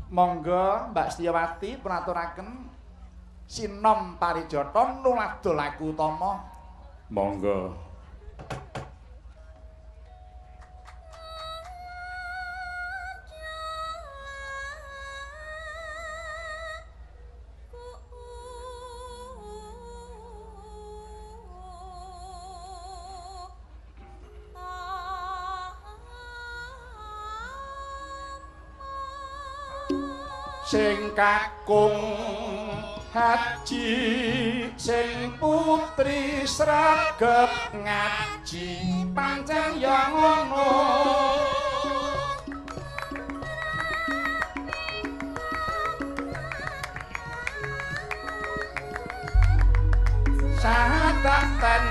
Monggo Mbak Setyawati punaturaken sinom parijata nuladha lagu utama. Monggo. Sing kakung haji sing putri sregep ngaji pancen ya ngono sahatan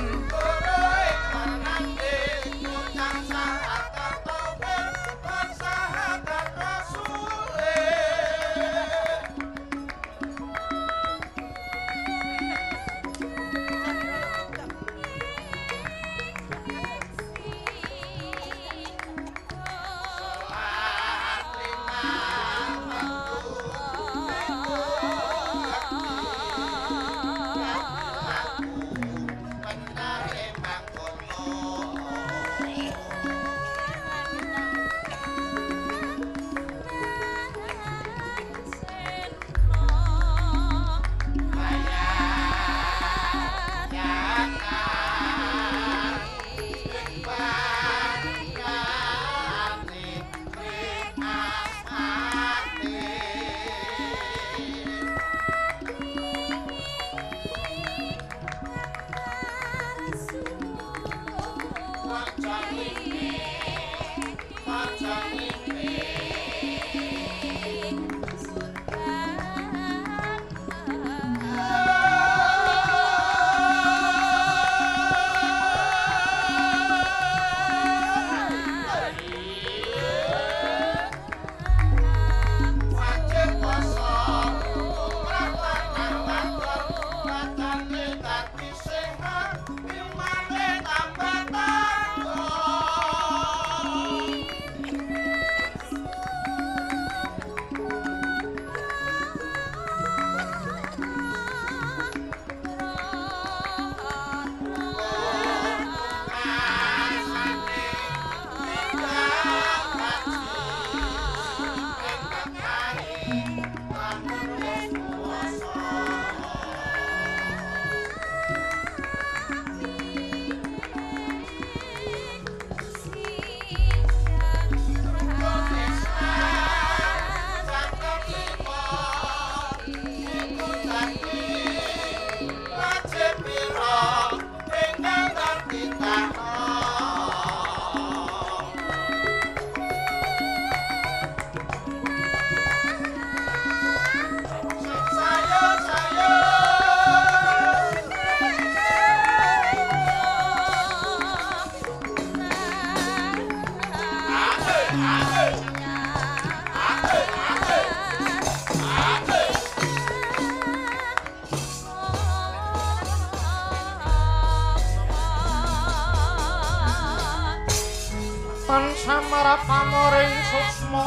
pamoring susma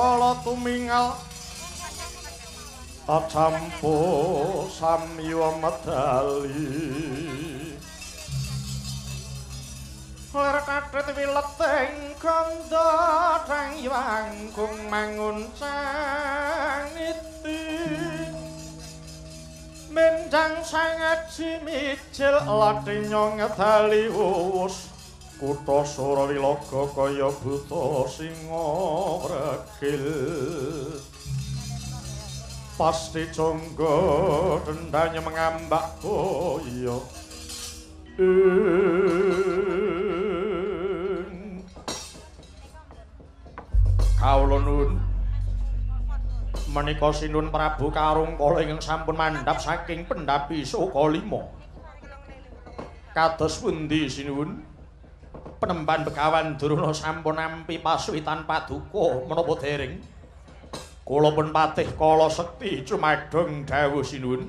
kala tumingal acampo samya medali ler kathet wileteng kandha tang wangkung mangun cangiti mendang sangat simicil latinyo ngedali wus kutha Surawilaga kaya buta singa regil pasti jangga dendanya mengambak boya kawula nuwun menika Sinun Prabu Karungkala ingkang sampun mandhap saking pendhapi Sokalima kados pundi sinuwun Penemban Begawan Durna sampun nampi pasuwitan paduka menapa dereng kula pun patih kala sekti cumadhong dawuh sinuwun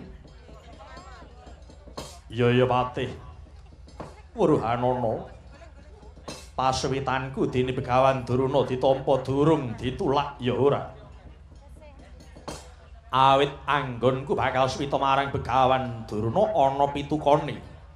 ya patih Wuruhanana pasuwitanku dene Begawan Durna ditampa durung ditulak ya ora awit anggonku bakal suwita marang Begawan Durna ana pitukane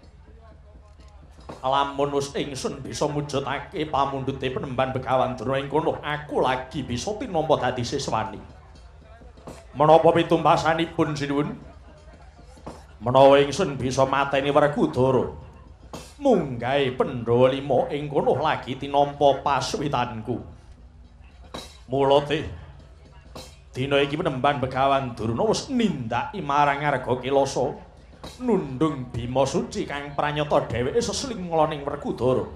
lamun wis ingsun bisa mujudake pamundhute Penemban Begawan Durna ing kono aku lagi bisa tinampa dadi siswani menapa pitumbasanipun sinuwun menawa ingsun bisa mateni Werkudara munggahe Pandhawa 5 ing kono lagi tinampa pasuwitanku mula dina iki Penemban Begawan Durna wis nindaki marang Arga Kilasa nundung Bima Suci kang pranyata dheweke seslinglane Werkudara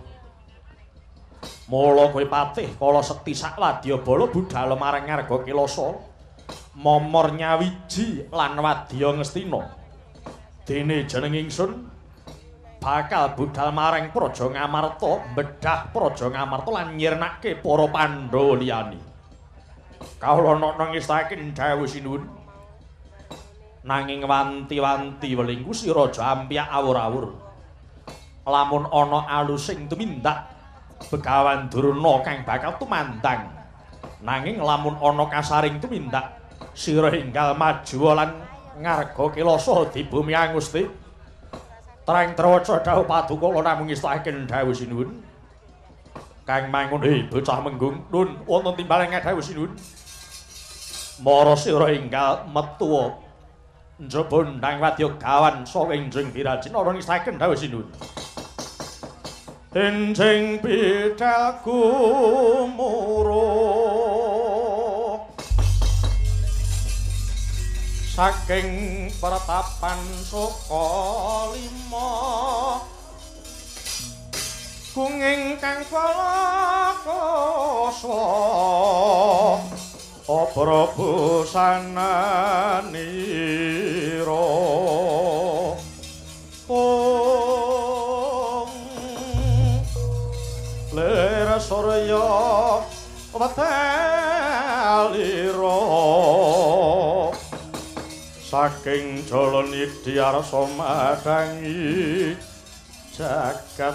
mula kowe patih kala sekti sakwadyabala budhal marang Arga Kilasa momor nyawiji lan wadya ngestina dene jeneng ingsun bakal budhal marang Praja Ngamarta mbedhah Praja Ngamarta lan nyirnake para Pandhawa liyane kawula nangestaken dawuh sinuwun nanging wanti-wanti welingku si raja ampyak awur-awur lamun ana alusing tumindak Begawan Durna kang bakal tumandang nanging lamun ana kasaring tumindak sira enggal maju lan ngarga Kilasa dibumi Gusti Treng trewaca dawuh paduka kula namung ngestaken dawuh sinuwun kang mangun bocah menggung nun wonten timbalan dawuh sinuwun mara sira enggal metu njaba ndang wadya gawan sawa enjing wirajin ora ngestaken dawuh sinuwun enjing bidalku muruk saking pertapan Sokalima kunging kang palakasa Prabu sananira ler surya wetalira saking jala nidhyarsa madangi jagat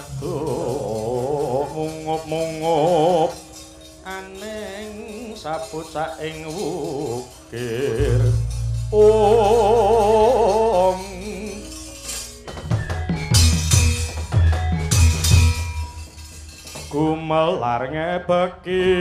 mungup-mungup aning sapucak ing wukir gumelar ngebeki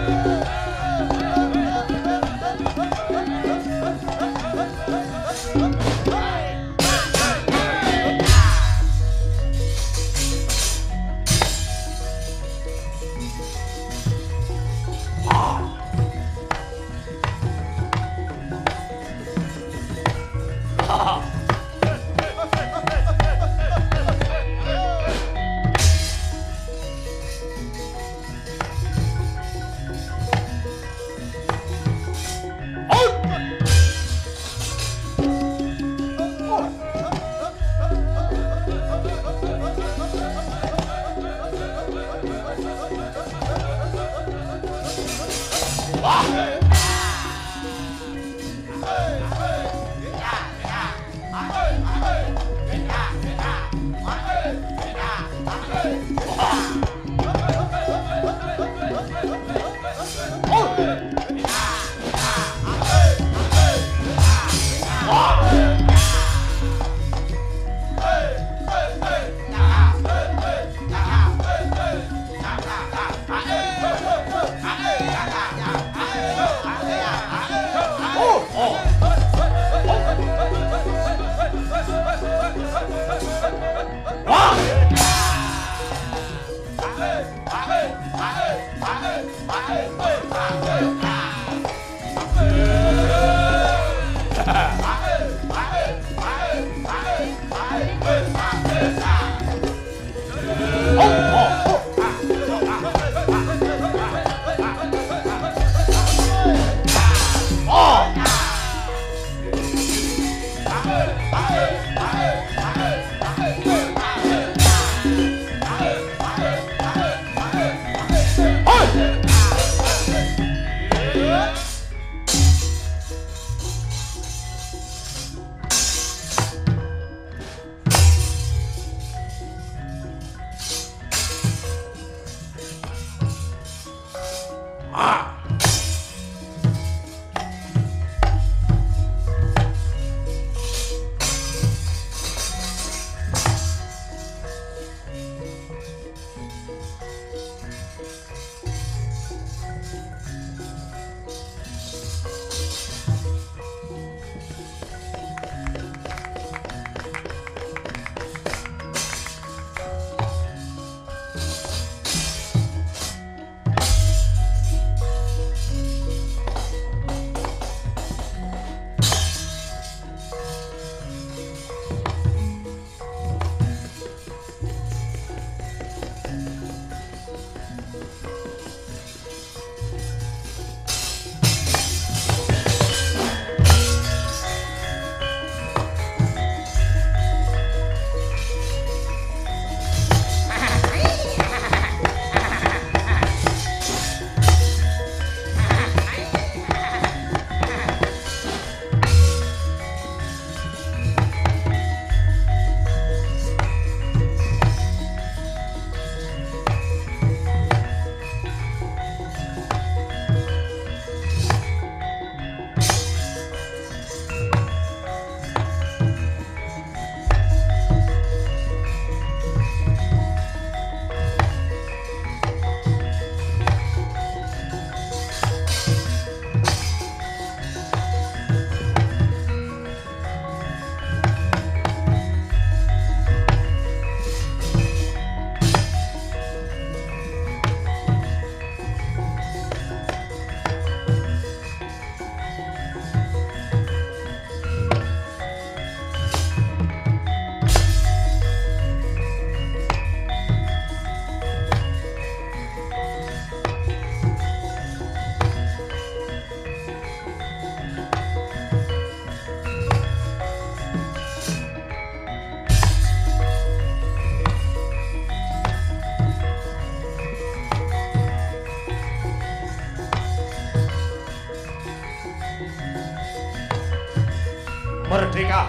Merdeka.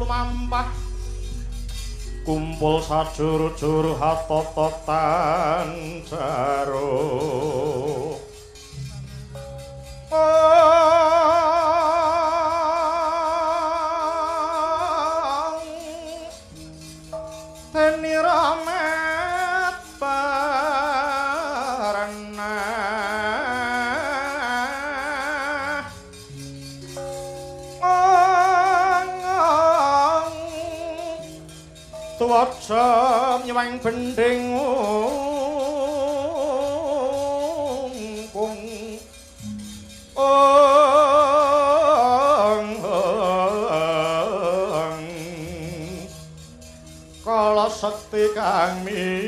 lumampah kumpul sajur-jur hatototan jaro Teni ramet barana tuwaca nyewang bending ungkung kala sekti kang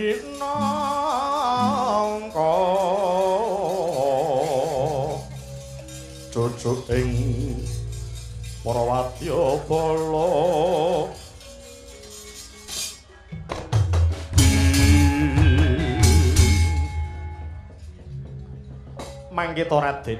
minangka cucuk ing para wadya bala manggeta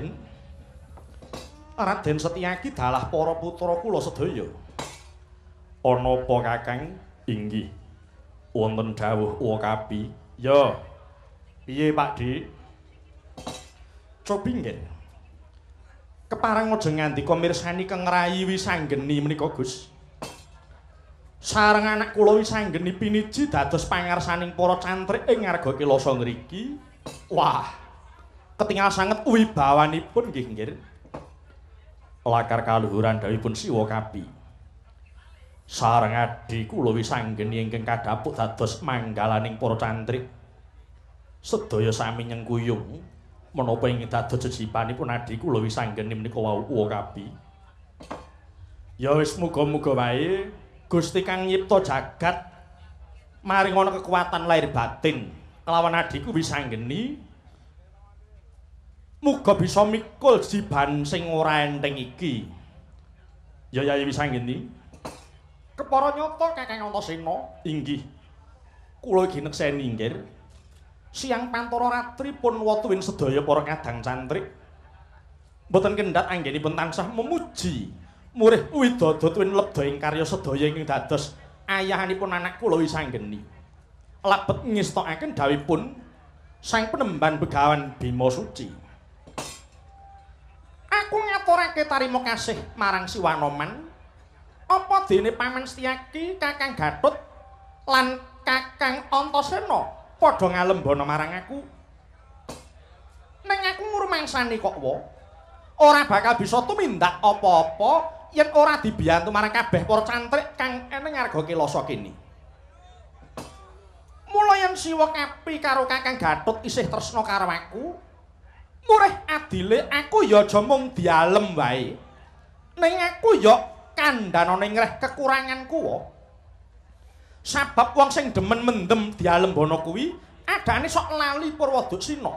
Raden Setyaki dalah para putra kula sedaya ana apa kakang inggih wonten dawuh Wakapi ya piye Pak Dik copingen kepareng aja ngandika mirsani kengrayi wisanggeni menika Gus sareng anak kula wisanggeni piniji dados pangarsaning para cantrik ing Ngarga Kilasa ngriki wah ketingal sanget wibawanipun nggih nggih lakar kaluhuran dawuhipun Siwa Kapi sareng adi kula wisanggeni ingkang kadhapuk dados manggalaning para cantrik sedaya sami nyengkuyung menapa ingkang dados jejipanipun adi kula wisanggeni menika wau Kapi ya wis muga-muga wae Gusti kang nyipta jagat maring ana kekuatan lahir batin kelawan adiku wisanggeni muga bisa mikul jiban sing ora enteng iki ya Yayi wisanggeni kepara nyata Kakang Antasena inggih kula iki nekseni nggih siang pantara ratri pun watuwin sedaya para kadang cantrik mboten kendhat anggenipun tansah memuji murih widodot tuwin lebda ing karya sedaya ingkang dados ayahanipun anak kula wisanggeni labet ngestokaken dawuhipun sang penemban begawan Bima Suci aku ngaturake tarima kasih marang si Wanoman apa dene Paman Setyaki Kakang Gatut lan Kakang Antasena padha ngalembana marang aku ning aku ngurmangsani kok ora bakal bisa tumindak apa-apa yen ora dibiyantu marang kabeh para cantrik kang ana Ngarga Kilasa kene mula yen Siwa Kapi karo Kakang Gatut isih tresna karo aku murih adile aku ya aja mung dialem wae ning aku ya kandhanane ngreh kekuranganku sabab wong sing demen mendem dialembana kuwi adane sok lali Purwadaksina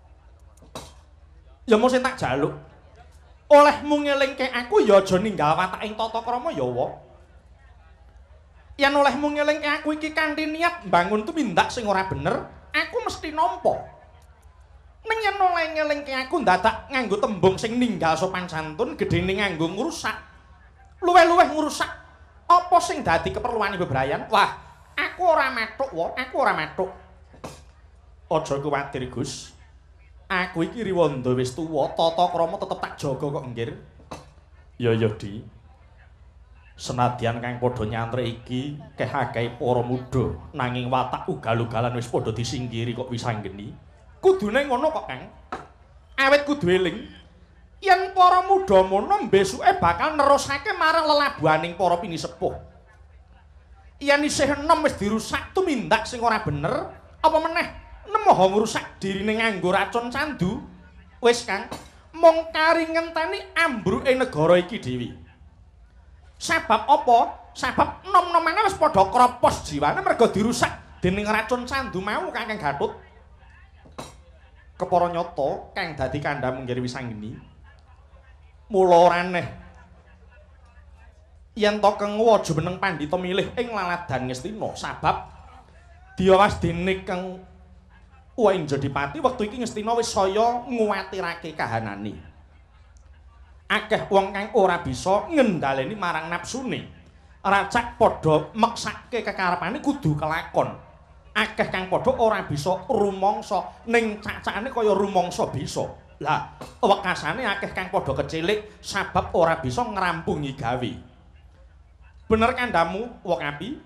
ya mung sing tak jaluk olehmu ngelingke aku ya aja ninggal wataking tata krama ya wa yen olehmu ngelingke aku iki kanthi niat mbangun tumindak sing ora bener aku mesti nampa ning yen oleh ngelingke aku ndadak nganggo tembung sing ninggal sopan santun gedene nganggo ngrusak luweh-luweh ngrusak apa sing dadi keperluane bebrayan wah aku ora mathuk aku ora mathuk aja kuwatir Gus aku iki riwanda wis tuwa tata krama tetep tak jaga kok nggih ya Di senadyan kang padha nyantrik iki keh akeh para muda nanging watak ugal-ugalan wis padha disingkiri kok wisanggeni kudune ngono kok Kang awit kudu eling yen para muda mono besuke bakal nerusake marang lelabuhaning para pinisepuh yen isih enom wis dirusak tumindak sing ora bener apa meneh nemoho ngrusak dirine nganggo racun candu wis Kang mung kari ngenteni ambruke negara iki dhewe sabab apa sabab nom-nomane wis padha kropos jiwane merga dirusak dening racun candu mau Kakang Gatut kepara nyata kang dadi kandham nggih wisanggeni mula ora aneh yen to Kang Waja meneng pandhita milih ing laladan Ngastina sabab diawas dene Kang Wainjadipati wektu iki Ngastina wis saya nguwatirake kahanane akeh wong kang ora bisa ngendhaleni marang napsune racak padha meksake kekarepane kudu kelakon. Akeh kang padha ora bisa rumangsa ning cacakane kaya rumangsa bisa. Lah, wekasane akeh kang padha kecilik sabab ora bisa ngrampungi gawe. Bener kandhamu wong api?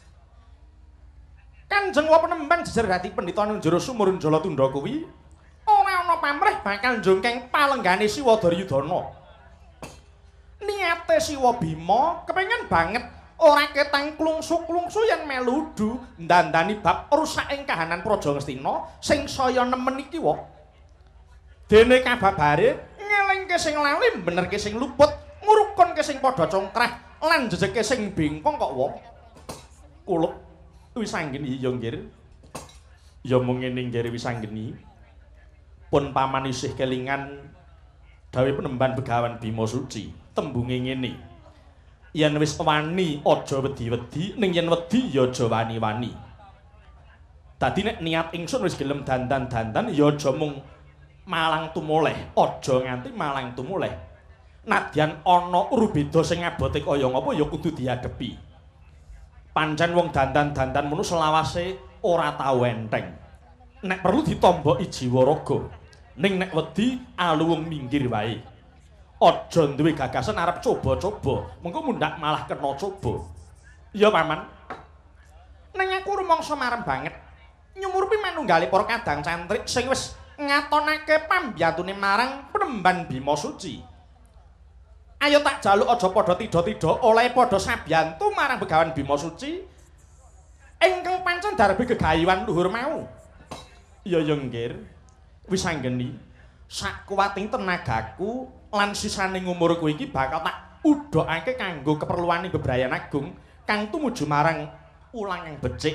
Kanjeng wa Penemban jejer dadi pendhita ning jero sumur Jalatundha kuwi ora ana pamrih bakal njungkeng palenggane Siwa Daryudana. Niate Siwa Bima kepengin banget ora ketang klungsu-klungsu yen meludu ndandani bab rusak ing kahanan Praja Ngastina sing saya nemen iki wae. Dene kababare ngelingke sing lali benerke sing luput ngurukunke sing padha congkrah lan jejeke sing bengkong kok wae. Kulup wis anggeni ya nggir. Ya mung ngene nggir wis anggeni. Pun paman isih kelingan dawuh Penemban Begawan Bima Suci. Tembunge ngene. Yen wis wani aja wedi-wedi, ning yen wedi ya aja wani-wani. Dadi nek niat ingsun wis gelem dandan-dandan ya aja mung malang tumoleh, aja nganti malang tumoleh. Nadyan ana rubeda sing abote kaya ngapa ya kudu diadepi. Pancen wong dandan-dandan ngono selawase ora tau enteng. Nek perlu ditomboki jiwa raga. Ning nek wedi aluwung minggir wae. Aja duwe gagasan arep coba-coba, mengko mundak malah kena coba. Ya paman. Nang aku rumangsa marem banget. Nyumurupi manunggali para kadang cantrik sing wis ngatonake pambiyantune marang Penemban Bima Suci. Ayo tak jaluk aja padha tida-tida oleh padha sabiyantu marang Begawan Bima Suci ingkang pancen darbe gegayuhan luhur mau. Ya nggir. Wis anggeni. Sakuwating tenagaku lan sisaning umurku iki bakal tak udhokake kanggo keperluane bebrayan agung kang tumuju marang ulang yang becik.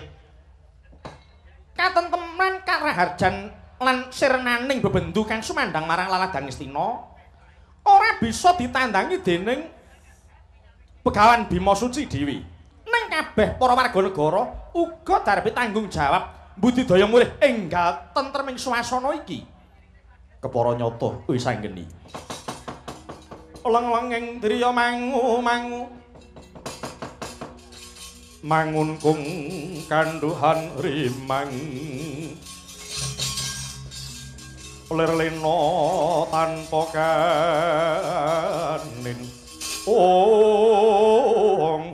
Katenteman karaharjan lan sirnaning bebendu kang sumandang marang Laladang Ngastina ora bisa ditandangi dening Begawan Bima Suci dhewe. Ning kabeh para warga negara uga darbe tanggung jawab budidaya mulih enggal tentreming swasana iki. Kepara nyata wis anggeni. Leng-lenging driya mangu-mangu mangun kung kanduhan rimang lerlena tanpa kanin ong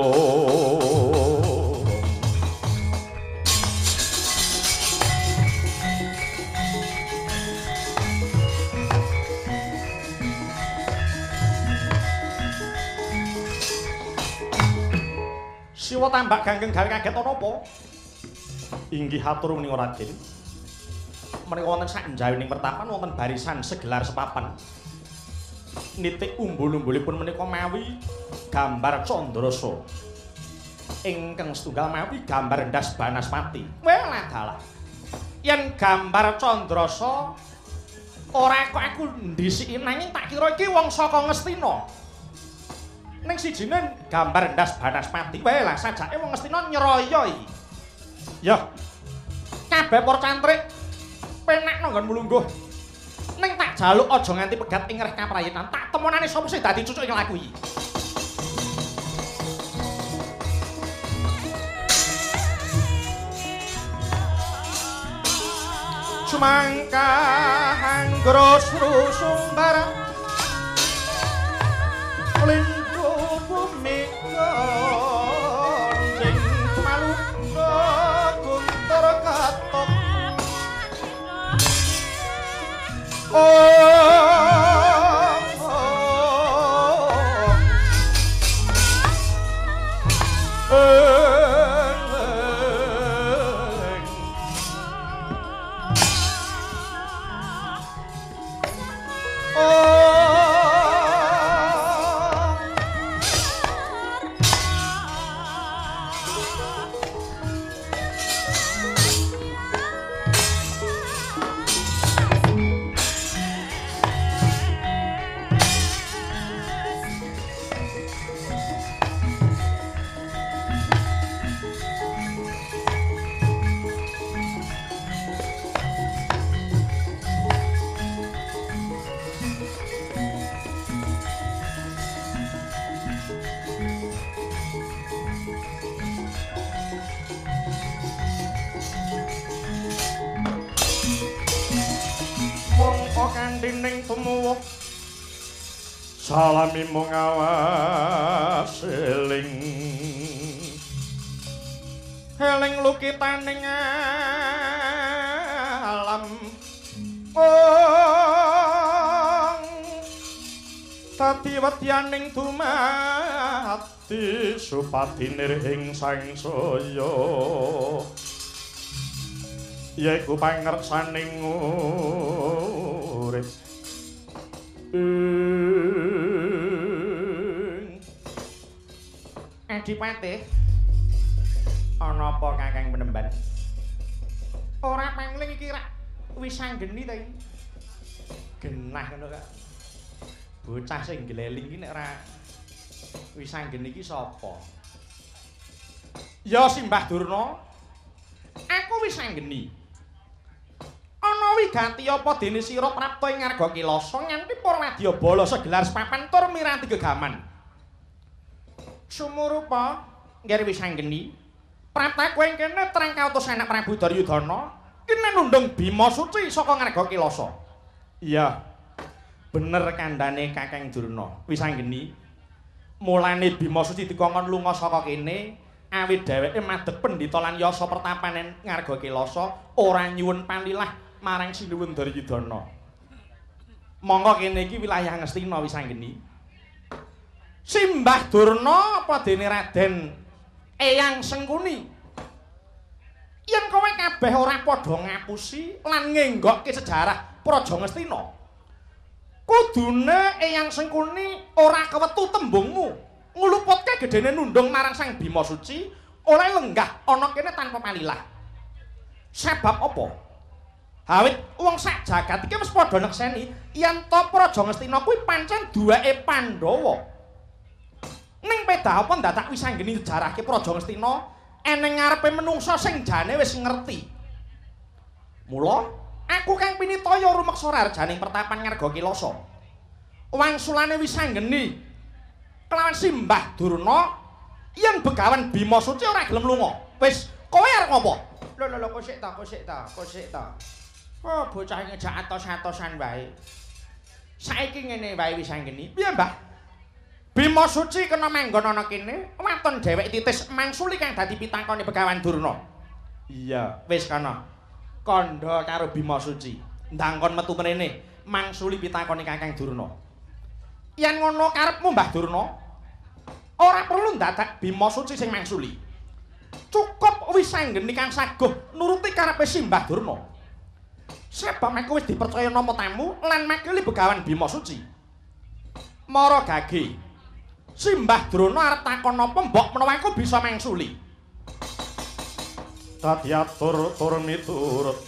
Siwa tambak ganggeng gawe kaget ana apa? Inggih hatur menika Raden. Menika wonten sak njawining pertapan wonten barisan segelar sepapan. Nitik umbul-umbulipun menika mawi gambar Candrasa. Ingkang setunggal mawi gambar ndas Banaspati. Welah dalah. Yen gambar Candrasa ora kok aku ndhisiki nanging tak kira iki wong saka Ngastina. Ning sijine gambar ndas Banaspati wae lah sajake wong Ngastina nyroya iki. Ya. Kabeh para cantrik penak nang nggon mulungguh. Ning tak jaluk aja nganti pegat ing reh kaprayitan. Tak temonane sapa sing dadi cucuk ing lagu iki. Sumangka anggrus rusumbar bumi gondeng malungga guntur katok Endining tumuwuh salami mung awas eling eling lukitaning alam dadi wedyaning dumati supatinir ing sangsaya yaiku pangersaning urip Adipati ana apa Kakang Penemban ora pangling iki rak wis anggeni ta iki genah ngono kak bocah sing gleling iki nek ora wis anggeni iki sapa ya Simbah Durna aku wis anggeni ana wiganti apa dene sira prapta ing ngarga Kilasa nganti para wadyabala segelar sepapan tur miranti gegaman sumurupa nggih wis anggeni prapta kowe kene terang kautus anak Prabu Daryudana kene nundung Bima Suci saka ngarga Kilasa iya bener kandhane Kakang Durna wis anggeni mulane Bima Suci dikongkon lunga saka kene awit dheweke madhep pendhita lan yasa pertapanan ngarga Kilasa ora nyuwun panilah marang Sinuwun Daryudana monggo kene iki wilayah Ngastina wis anggeni Simbah Durna apa dene Raden Eyang Sengkuni yen kowe kabeh ora padha ngapusi lan ngenggokke sejarah Praja Ngastina kudune Eyang Sengkuni ora kewetu tembungmu ngluputke gedene nundung marang Sang Bima Suci oleh lenggah ana kene tanpa palilah sebab apa awit wong sak jagat iki wis padha nekseni yen to Praja Ngastina kuwi pancen duweke Pandhawa ning pedah apa dadak wis anggeni sejarahke Praja Ngastina eneng ngarepe menungsa sing jane wis ngerti mula aku kang pinitaya rumeksa rajaning pertapan ngarga Kilasa wangsulane wis anggeni kelawan Simbah Durna yen begawan Bima Suci ora gelem lunga wis kowe arep ngopo lho kosik ta oh bocah ngejak atos-atosan wae saiki ngene wae wis anggeni piye Mbah Bima Suci kena manggon ana kene waton dhewek titis mangsuli kang dadi pitakone Begawan Durna iya wis kana kandha karo Bima Suci ndang kon metu mrene mangsuli pitakone Kakang Durna yen ngono karepmu Mbah Durna ora perlu dadak Bima Suci sing mangsuli cukup wis anggeni kang saguh nuruti karepe Simbah Durna sebab aku wis dipercaya nama tamu lan makili Begawan Bima Suci mara gage Simbah Durna arep takon apa mbok menawa aku bisa mangsuli dadi atur tur miturut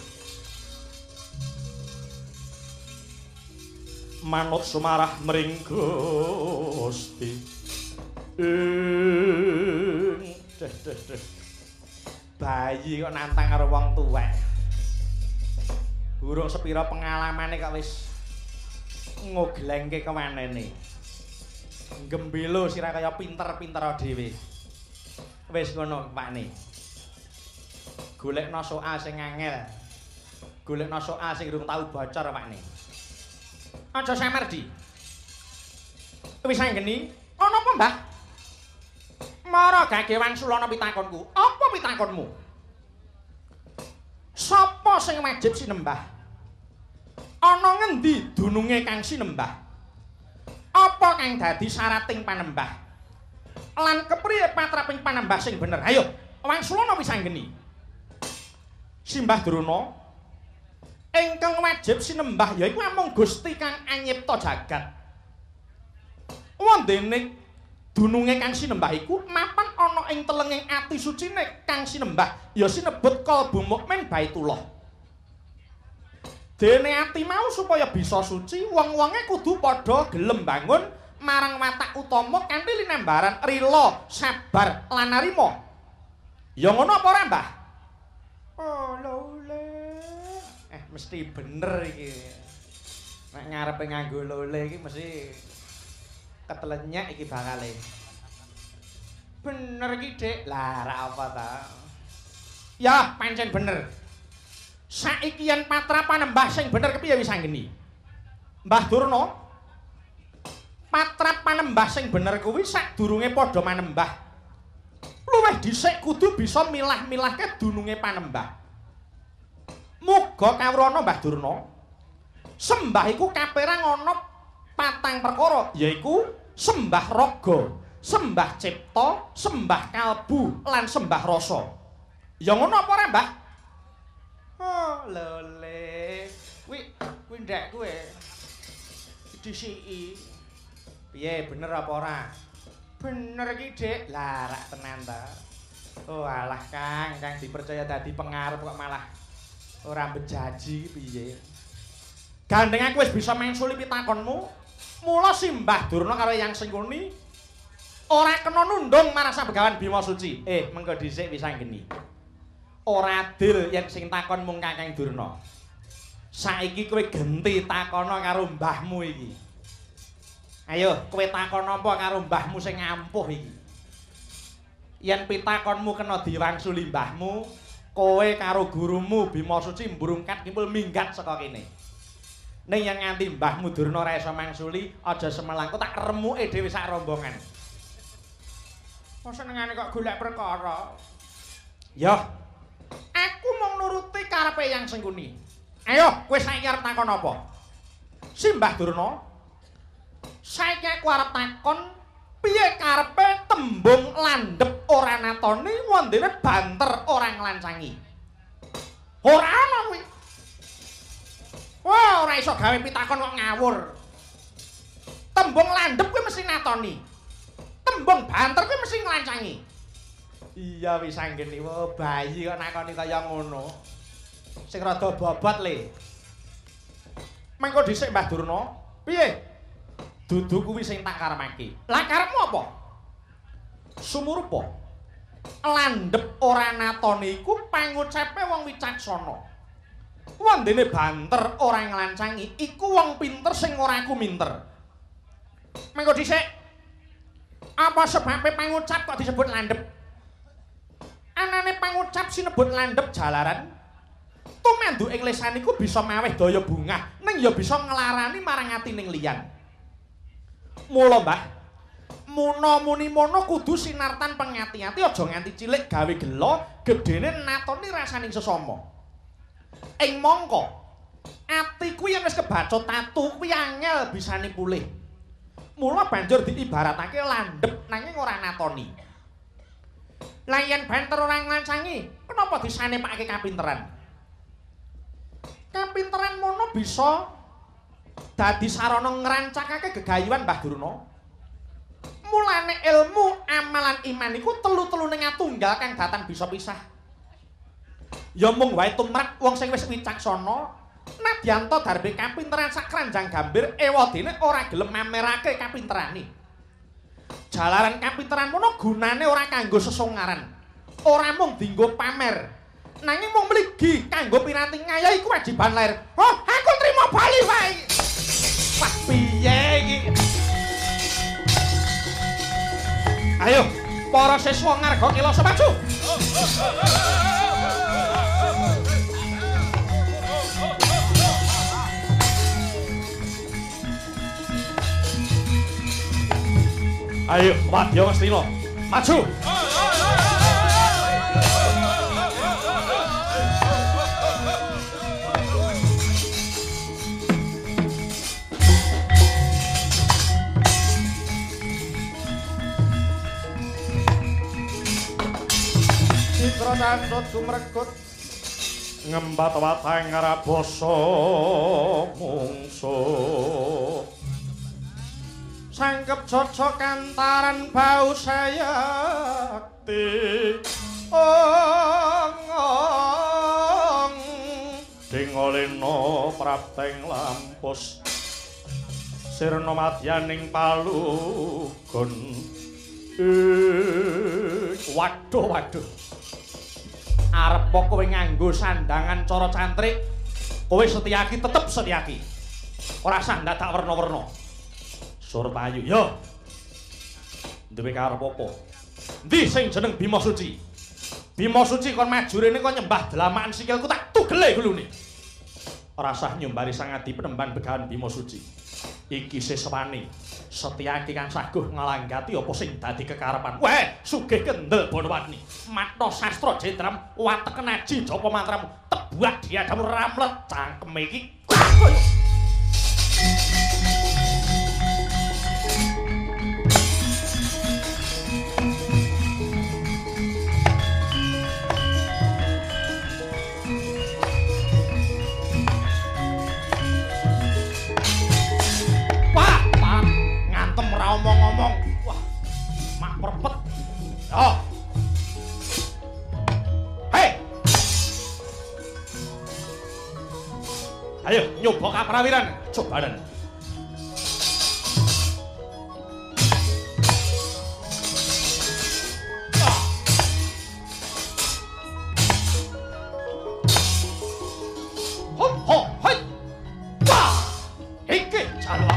manut sumarah mring Gusti bayi kok nantang karo wong tuwek urung sepira pengalamane kok wis ngoglengke kemanene gembelo sira kaya pinter-pinter dhewe wis ngono pakne golekno soal sing angel golekno soal sing durung tau bocor pakne aja samardi wis anggeni ana apa Mbah mara gage wangsulana pitakonku apa pitakonmu sapa sing wajib sinembah ana ngendi dununge kang sinembah apa kang dadi syarating panembah lan kepriye patraping panembah sing bener ayo wangsulana wis anggeni Simbah Durna ingkang wajib sinembah yaiku amung Gusti kang anyipta jagat wondene dununge kang sinembah iku mapan ana ing telenging ati sucine kang sinembah ya sinebut kalbu mukmin Baitullah dene ati mau supaya bisa suci wong-wonge kudu padha gelem bangun marang watak utama kanthi linambaran rila sabar lan narima ya ngono apa ora Mbah oh lole mesti bener iki nek ngarepe nganggo lole iki mesti ketelenyek iki bakale bener iki Dik lah ra apa ta ya pancen bener saiki yen patra panembah sing bener kepiye wis anggeni Mbah Durna, patrap panembah sing bener kuwi sadurunge padha manembah. Luwih dhisik kudu bisa milah-milahke dununge panembah. Muga kawruana Mbah Durna. Sembah iku kaperang ana patang perkara, yaiku sembah raga, sembah cipta, sembah kalbu lan sembah rasa. Ya ngono apa ora, Mbah? Oh, lole. Kuwi ndek kuwe. Disiki. Piye bener apa ora? Bener iki, Dik. Lah, rak tenan ta. Oh, alah Kang dipercaya dadi pengarep kok malah ora bejaji piye. Gandeng aku wis bisa mengsuli pitakonmu. Mula Simbah Durna karo Yang Sengkuni ora kena nundung marang Begawan Bima Suci. Mengko dhisik wis anggeni. Ora adil yen sing takon mung Kakang Durna. Saiki kowe genti takono karo mbahmu iki. Ayo, kowe takon apa karo mbahmu sing ampuh iki? Yen pitakonmu kena diwangsuli mbahmu, kowe karo gurumu Bima Suci mburungkat kimpul minggat saka kene. Ning yen nganti mbahmu Durna ora iso mangsuli, aja semelangku tak remuke dhewe sak rombongan. Kok senengane kok golek perkara? Ya, aku mau nuruti karepe Yang Sengkuni. Ayo, kowe saiki arep takon apa? Simbah Durna, saiki aku arep takon piye karepe tembung landhep ora natoni wondene banter ora nglancangi. Ora ana kuwi. Wah, ora iso gawe pitakon kok ngawur. Tembung landhep kuwi mesti natoni. Tembung banter kuwi mesti nglancangi. Iya wis anggene, wah bayi kok nakoni kaya ngono. Sing rada bobot le. Mengko dhisik Mbah Durna, piye? Dudu kuwi sing tak karepake. Lah karepmu apa? Sumurupa. Landhep ora natoni iku pangucape wong wicaksana. Wondene banter ora nglancangi iku wong pinter sing ora kuminter. Mengko dhisik. Apa sebabe pangucap kok disebut landhep? Anane pangucap sinebut landhep jalaran tumendu ing lisan iku bisa maweh daya bungah ning ya bisa nglarani marang atining liyan. Mula Mbah, muni mono kudu sinartan pengati-ati aja nganti cilik gawe gelo, gedene natoni rasaning sesama. Ing mangka ati kuwi yen wis kebacut tatu kuwi angel bisane pulih. Mula banjur diibaratake landhep nanging ora natoni. Lah yen banter ora nglancangi, kenapa disanepake kapinteran? Kapinteran mono bisa dadi sarana ngrancakake gegayuhan Mbah Durna. Mulane ilmu, amalan, iman iku telu-telune ngatunggal kang datang bisa pisah. Ya mung wae tumrap wong sing wis wicaksana, nadyan to darbe kapinteran sak kranjang gambir ewadene ora gelem mamerake kapinterane. Jalaran kapinteran mono gunane ora kanggo sesongaran. Ora mung dienggo pamer. Nanging mung mligi kanggo piranti ngayahi kewajiban lair. Oh, aku trimo bali wae. Wah, piye iki? Ayo, para siswa ngarga Kilasa maju. Ayo, Wadya Ngastina, maju. Citra cantut sumrekut ngembat watang ngaraboso mungsuh. Sangkep cocok kantaran bau sayakti ong dingoleno prapteng lampus sirna madyaning palugon. Waduh arep kowe nganggo sandangan cara cantrik kowe Setyaki tetep Setyaki ora sah ndadak werna-werna. Surpayu, yo. Duwe karep apa? Endi sing jeneng Bima Suci? Bima Suci kon maju rene kon nyembah dlamakan sikilku tak tugele gulune. rasah nyumbari sangadi penemban begawan Bima Suci. Iki seswane Setyaki kang saguh ngalanggati apa sing dadi kekarepan. Weh, sugih kendel Bonowani. Matna sastra jendram wateken aji japa mantramu. Tebuak diadamu ramlet cangkeme iki. Ngomong-ngomong, wah, mak perpet. Oh, hei, ayo nyoba kaprawiran, cobanan. Hop, hop, hei, wah, iki jalur.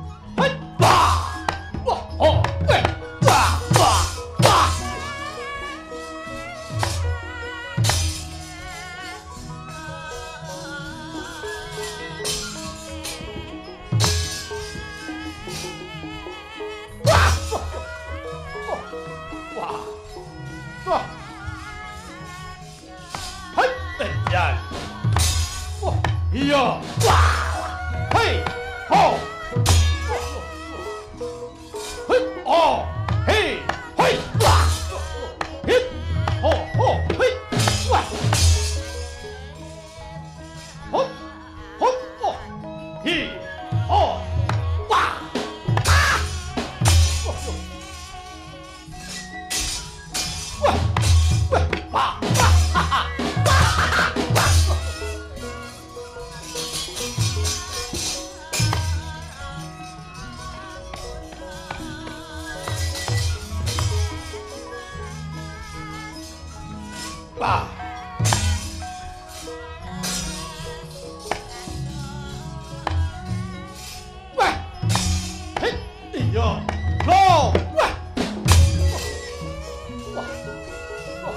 Iya. Hei, ho. Hei, oh. Hei, hei. Hip, ho, ho, hei. Wah. Hop, hop, oh. Hi, ho. Wah. Ah. Wah. Wah. Wah. Wah. Wah. Hei, iya. Loh. Wah. Wah. Wah.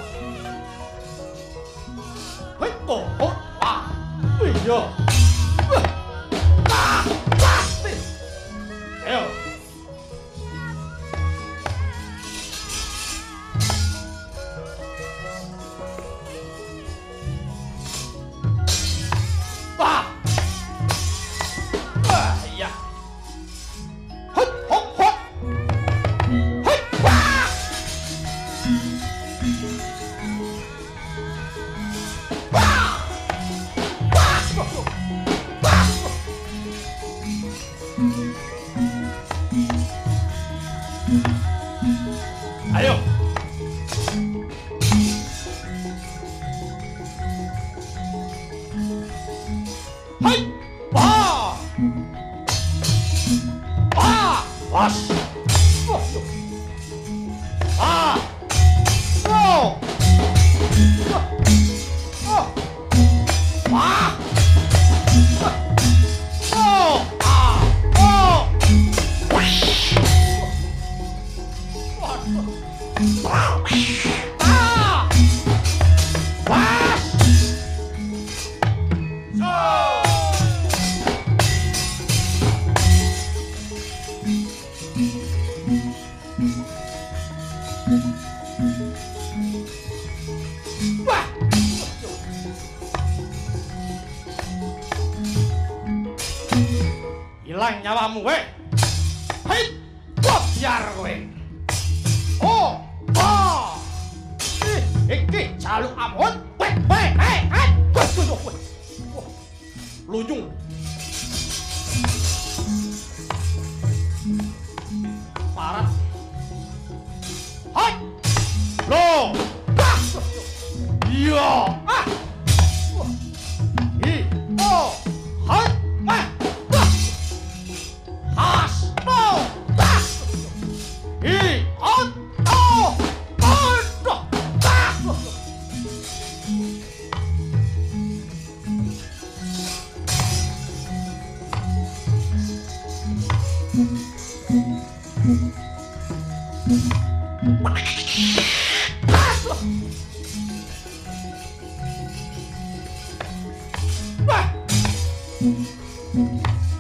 Hei, oh, oh. Wah. Iya. Wah. Ah. Wah. Ayo. Wah! Wah, iya. Hop, hop, hop. Hop, wah! Wah! Wah! Wah! Ayo. Hai! Wah! Wah! Was! Ah! Oh! Oh! Wah! Oh! Ah! Oh! Ah! Wah! Wah! Hilang nyawamu, weh. Hei, buat biar kowe. Oh, oh. Iki jaluk amun. Weh, weh, hei, hei. Weh. Luyung. Parat. Hai. Loh. Iya. Ah. Hi. Oh. Hai. Wah. Has. No. Ah. Hi. On. Oh. On. Ah.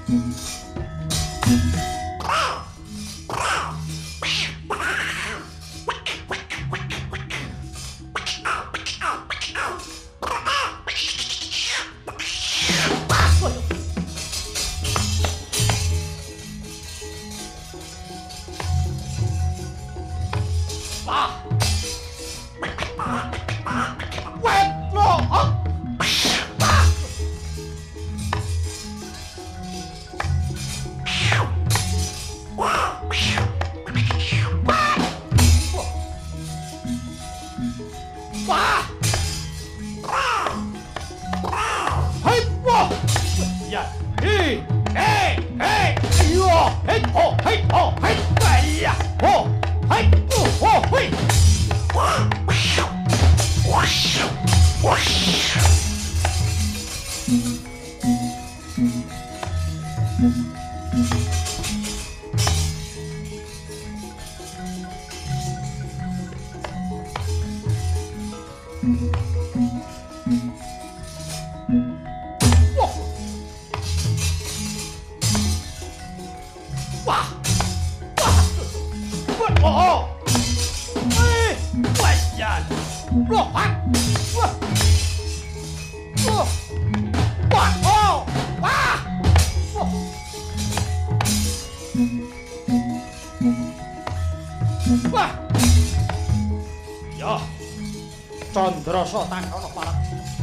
Candrasa takono parek.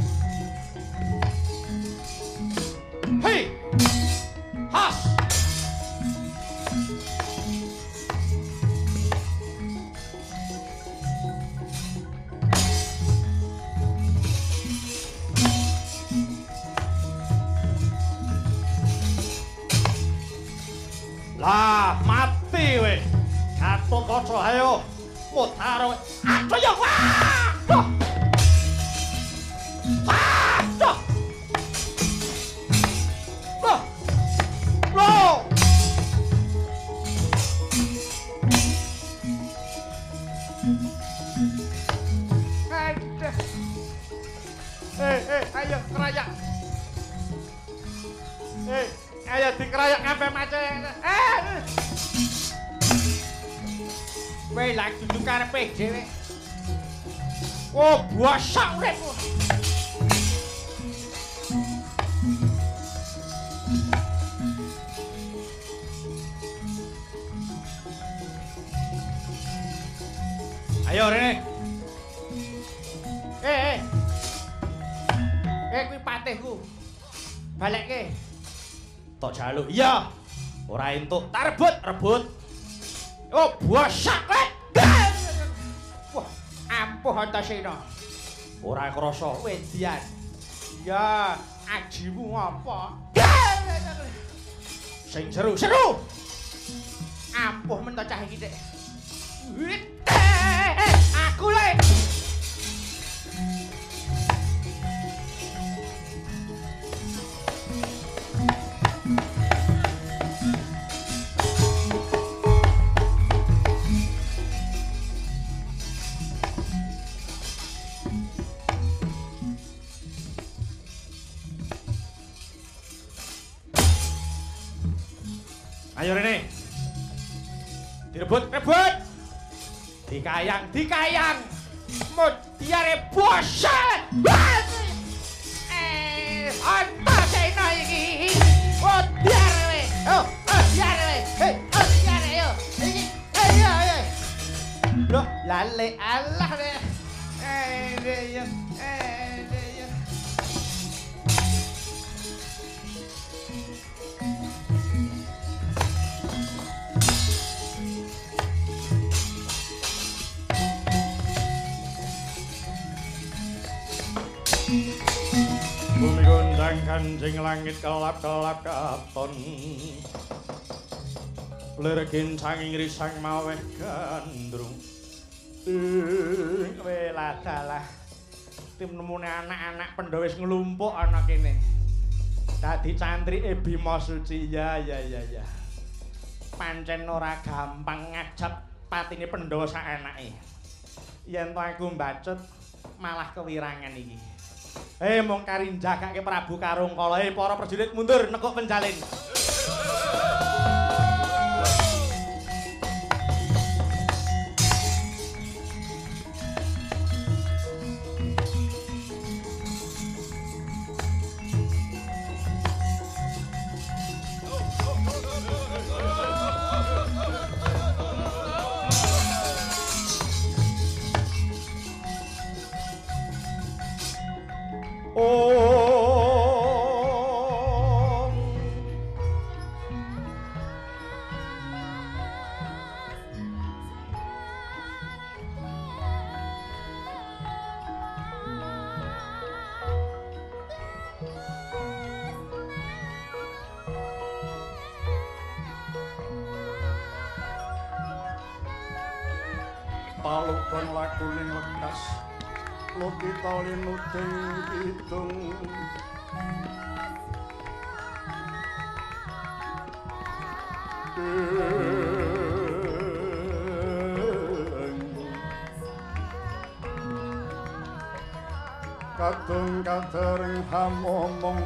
Hei! Has! Lah, mati we. Gatotkaca ayo. Mutaro. Aduh ya, wah! Ayo kerayak. Ayo dikerayak kabeh macet. Kowe lak duduk karepe dhewe. Oh, buasak uripmu. Ayo rene. Kuwi patihku. Balekke. Tok jaluk. Iya. Ora entuk. Tak rebut. Oh, buasak kowe. Wah, ampuh Antasena. Ora krasa Wedian. Ya, ajimu apa? Sing seru. Ampuh men to cah iki, Dik. Aku le. Ayo rene. Direbut. Dikayang. Mudiare bosan. Antasena iki. Mudiare. Oh, mudiare. Mudiare yo. Iki. Ayo. Loh, lale Allah le. Yo. Bumi gondang kanjing langit kelap-kelap katon. Lergin sanging risang maweh gandrung. Kowe ladalah. Tim nemune anak-anak Pandhawa wis nglumpuk ana kene. Dadi cantrike Bima Suci. Ya. Pancen ora gampang ngajab patine Pandhawa sak anake. Yen to aku mbacut malah kewirangan iki. Mung kari njagake Prabu Karungkala. Para prajurit mundur nekuk penjalin. palukon lakuning lekas lukita linuding kidung kadung kadereng hamomong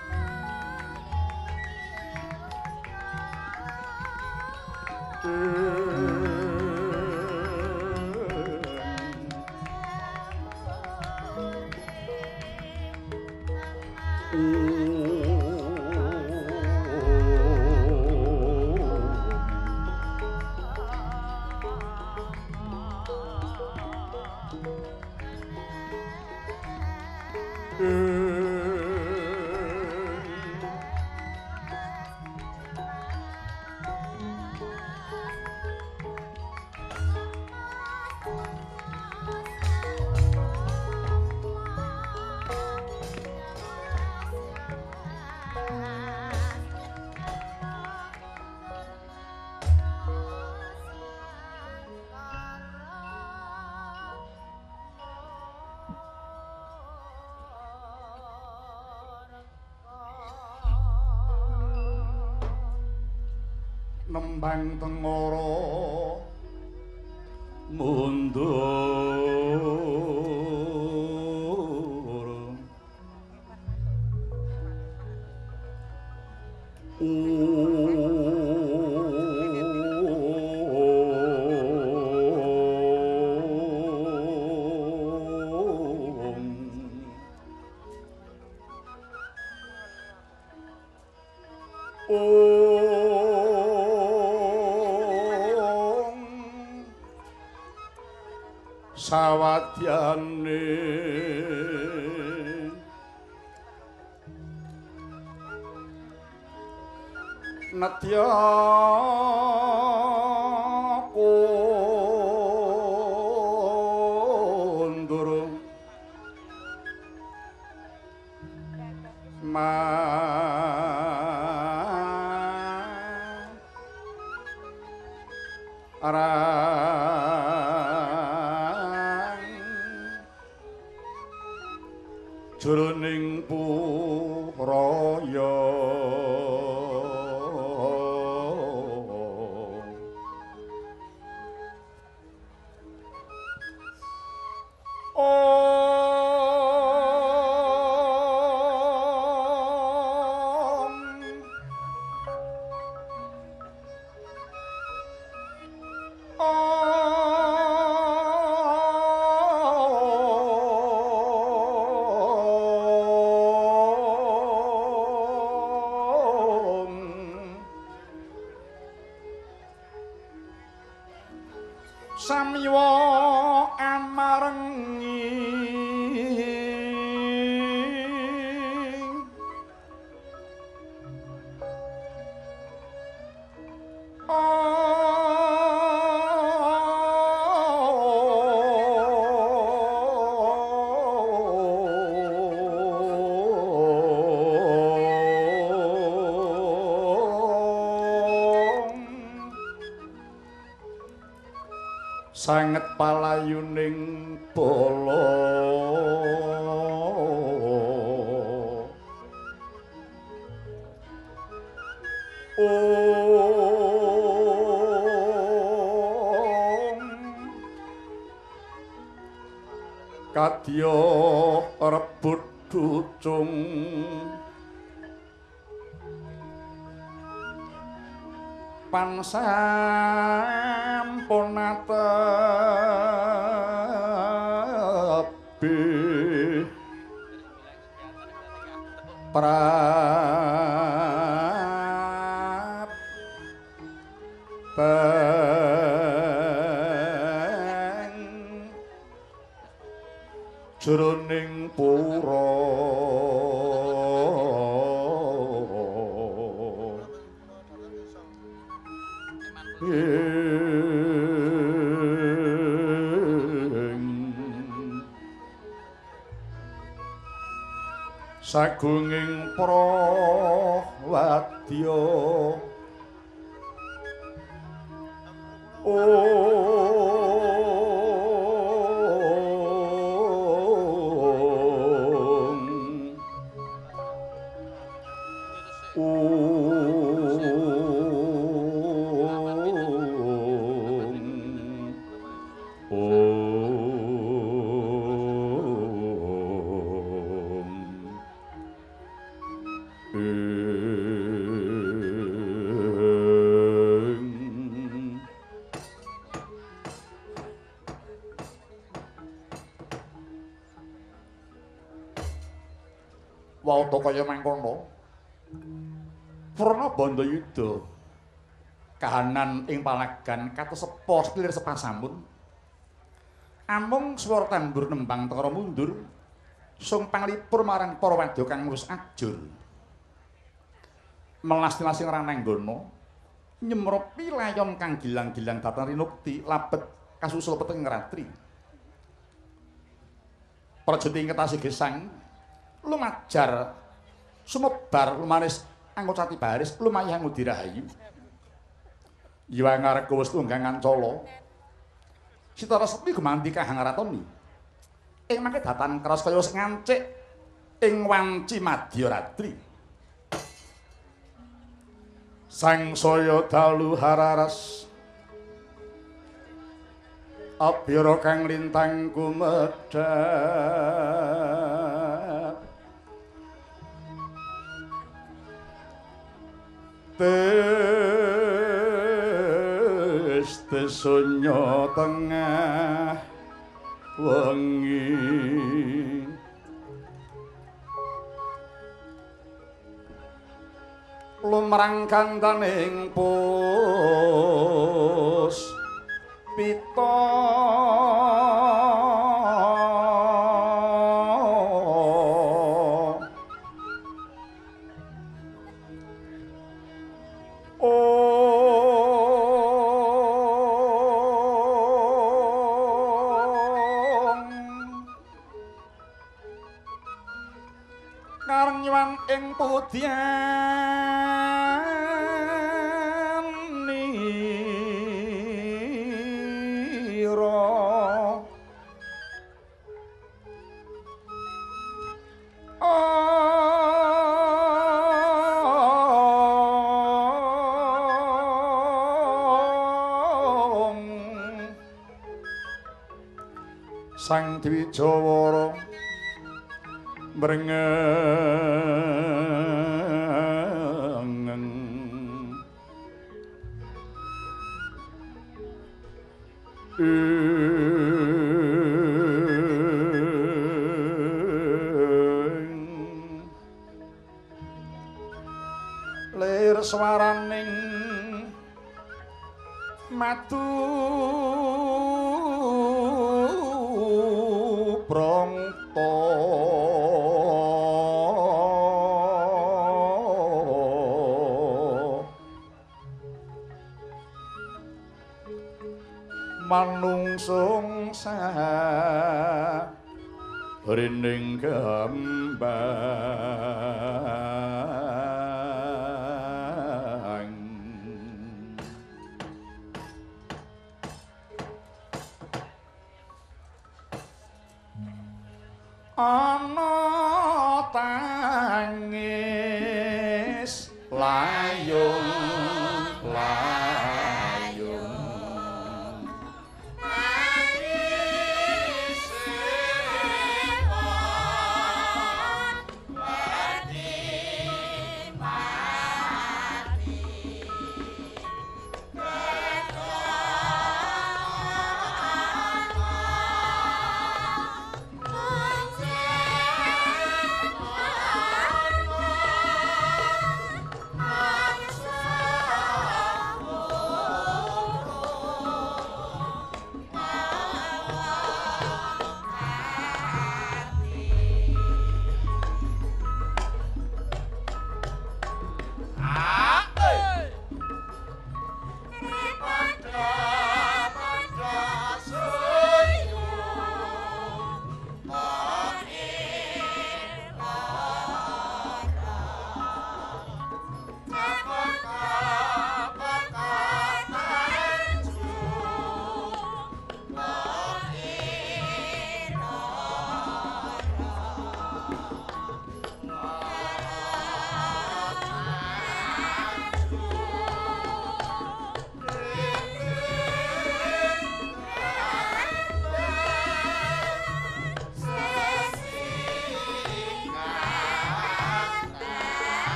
nembang tengara mundur sawadyane nadya kondur jroning puraya samya amarengi sanget palayuning bala kadya rebut ducung pansampun atepi prabang jroning pura sagunging prawadya Wauta kaya mangkono. Purna Bandayuda kahanan ing palagan kados sepa sepilir sepasampun. Amung swara tambur nembang tengara mundur sung panglipur marang para wadya kang ngurus ajur. Melas-lasing rananggana nyemropi layon kang gilang-gilang dhateng rinukti labet kasusul peteng ngratri. Prajurit ing ketasi gesang lumajar sumebar lumanis anggocati baris lumayah ngudi rahayu. Yuwang arga wis tunggang ancala. Sitara sepi gumanti kahang ratoni. Ing mangke datan keras kaya wis ngancik ing wanci madya ratri. Sang saya dalu hararas abhyara kang lintang kumedhap. Tesunya tengah wengi lumrang kandaning pus pita ing pudyanira Sang Dwijawara mrengeng lir swaraning matu prangta manungsung rining gambang ana tangis layung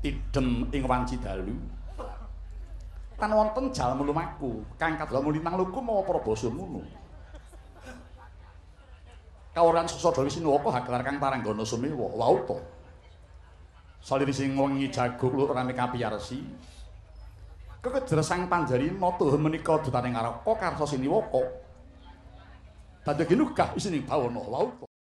idem ing wanci dalu. Tan wonten jalmu lumaku kang kadala mulinang luku mawa para basa munu. Kaworan Sasada Wisinuwaka hagelar kang paranggana sumewa wauta. Saliri sing wengi jago kluk rame kapiyarsi. Kekejer sang Panjari mata menika dutaning Araka karsa Siniwaka. Dadi ginugah isining bawana wauta.